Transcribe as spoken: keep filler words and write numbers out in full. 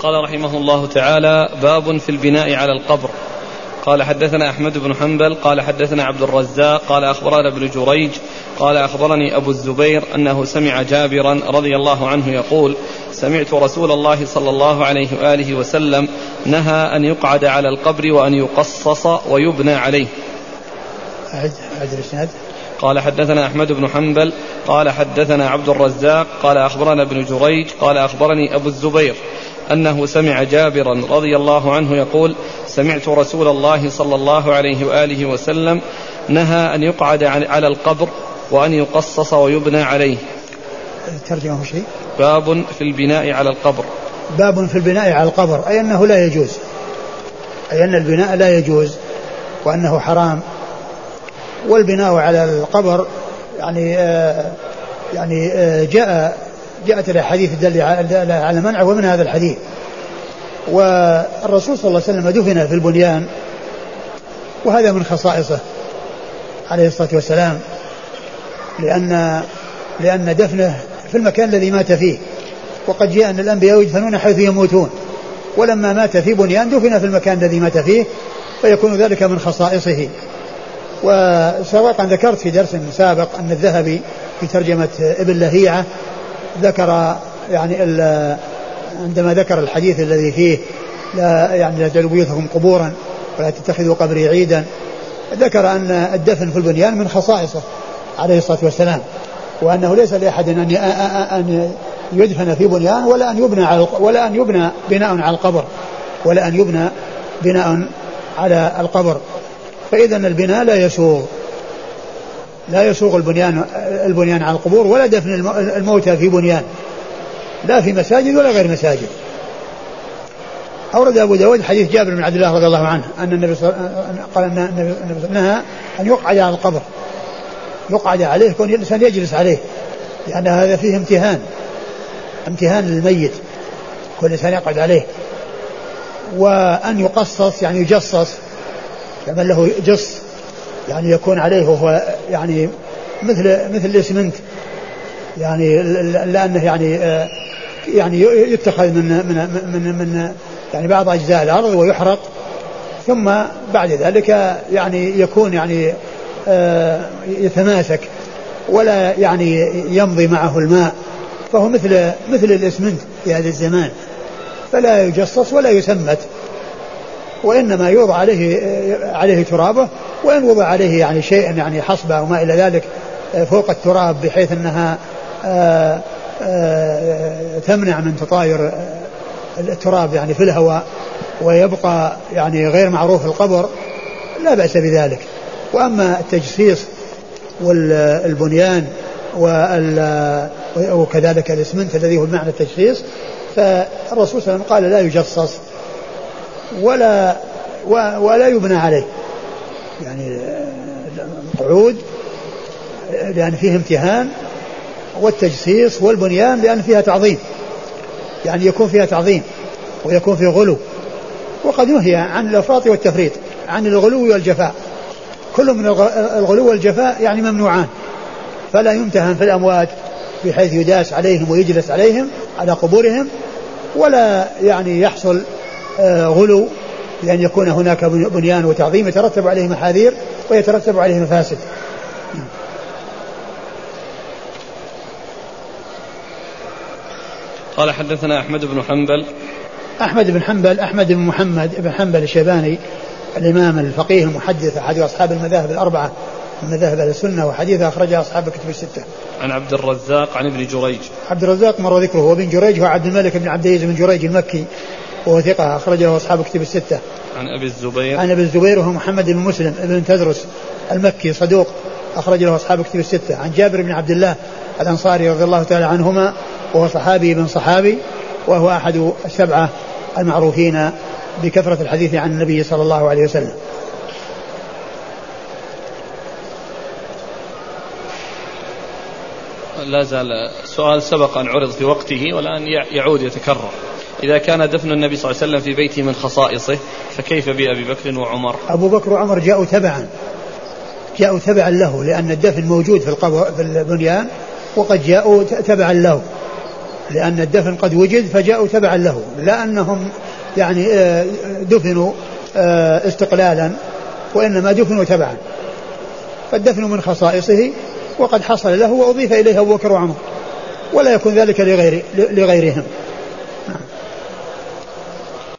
قال رحمه الله تعالى: باب في البناء على القبر. قال حدثنا أحمد بن حنبل قال حدثنا عبد الرزاق قال أخبرنا ابن جريج قال أخبرني أبو الزبير أنه سمع جابرا رضي الله عنه يقول: سمعت رسول الله صلى الله عليه وآله وسلم نهى أن يقعد على القبر وأن يقصص ويبنى عليه. قال حدثنا أحمد بن حنبل قال حدثنا عبد الرزاق قال أخبرنا ابن جريج قال أخبرني أبو الزبير أنه سمع جابرا رضي الله عنه يقول: سمعت رسول الله صلى الله عليه وآله وسلم نهى أن يقعد على القبر وأن يقصص ويبنى عليه. ترجمه شيء؟ باب في البناء على القبر. باب في البناء على القبر، أي أنه لا يجوز، أي أن البناء لا يجوز وأنه حرام. والبناء على القبر يعني آه يعني آه جاء جاءت الأحاديث الدالة على منعه، ومن هذا الحديث. والرسول صلى الله عليه وسلم دفن في البنيان، وهذا من خصائصه عليه الصلاة والسلام، لأن لأن دفنه في المكان الذي مات فيه، وقد جاء أن الأنبياء يدفنون حيث يموتون، ولما مات في بنيان دفن في المكان الذي مات فيه، فيكون ذلك من خصائصه. وسبق أن ذكرت في درس سابق أن الذهبي في ترجمة ابن لهيعة ذكر يعني عندما ذكر الحديث الذي فيه لا يعني لا تجعلوا بيوتكم قبورا ولا تتخذوا قبري عيدا، ذكر أن الدفن في البنيان من خصائصه عليه الصلاة والسلام، وأنه ليس لأحد أن أن يدفن في بنيان ولا أن يبنى على ولا أن يبنى بناء على القبر ولا أن يبنى بناء على القبر. فإذا البناء لا يسوغ لا يسوغ البنيان البنيان على القبور، ولا دفن الموتى في بنيان، لا في مساجد ولا غير مساجد. أورد أبو داود حديث جابر بن عبد الله رضي الله عنه أن النبي صلى قال أن النبي نهى أن يقعد على القبر، يقعد عليه كون الإنسان يجلس عليه، لأن هذا فيه امتهان امتهان للميت، كل إنسان يقعد عليه. وأن يقصص يعني يجصص، كمن له جص يعني يكون عليه وهو يعني مثل مثل الإسمنت، يعني لأنه يعني يعني يتخذ من من من من يعني بعض أجزاء الأرض ويحرق، ثم بعد ذلك يعني يكون يعني يتماسك ولا يعني يمضي معه الماء، فهو مثل مثل الإسمنت في هذا الزمان، فلا يجصص ولا يسمت، وإنما يوضع عليه عليه ترابه، وإن وضع عليه يعني شيء يعني حصبة وما إلى ذلك فوق التراب بحيث أنها آآ آآ تمنع من تطاير التراب يعني في الهواء ويبقى يعني غير معروف القبر، لا بأس بذلك. وأما التجصيص والبنيان وكذلك الإسمنت الذي هو معنى التجصيص، فالرسول صلى الله عليه وسلم قال لا يجصص ولا ولا يبنى عليه، يعني القعود لأن فيه امتهان، والتجسيس والبنيان لأن فيها تعظيم، يعني يكون فيها تعظيم ويكون فيه غلو. وقد نهي عن الإفراط والتفريط، عن الغلو والجفاء، كل من الغلو والجفاء يعني ممنوعان، فلا يمتهن في الأموات بحيث يداس عليهم ويجلس عليهم على قبورهم، ولا يعني يحصل غلو لأن يكون هناك بنيان وتعظيم يترتب عليه محاذير ويترتب عليه مفاسد. قال حدثنا أحمد بن حنبل أحمد بن حنبل أحمد بن محمد بن حنبل الشيباني الإمام الفقيه المحدث أحد أصحاب المذاهب الأربعة من مذاهب أهل السنة، وحديثه أخرجه أصحاب الكتب الستة. عن عبد الرزاق عن ابن جريج. عبد الرزاق مر ذكره، وابن جريج هو عبد الملك بن عبد العزيز بن جريج المكي وهو ثقة أخرجه أصحاب الكتب الستة. عن أبي الزبير عن أبي الزبير وهو محمد بن مسلم بن تدرس المكي صدوق أخرج له أصحاب الكتب الستة. عن جابر بن عبد الله الأنصاري رضي الله تعالى عنهما وهو صحابي بن صحابي، وهو أحد السبعة المعروفين بكثرة الحديث عن النبي صلى الله عليه وسلم. لا زال سؤال سبق أن عرض في وقته والآن يعود يتكرر: إذا كان دفن النبي صلى الله عليه وسلم في بيته من خصائصه، فكيف بأبي بكر وعمر؟ أبو بكر وعمر جاءوا تبعا جاءوا تبعا له، لأن الدفن موجود في القبر في البنيان، وقد جاءوا تبعا له، لأن الدفن قد وجد فجاءوا تبعا له، لا أنهم يعني دفنوا استقلالا، وإنما دفنوا تبعا. فالدفن من خصائصه وقد حصل له وأضيف إليه أبو بكر وعمر، ولا يكون ذلك لغير لغيرهم.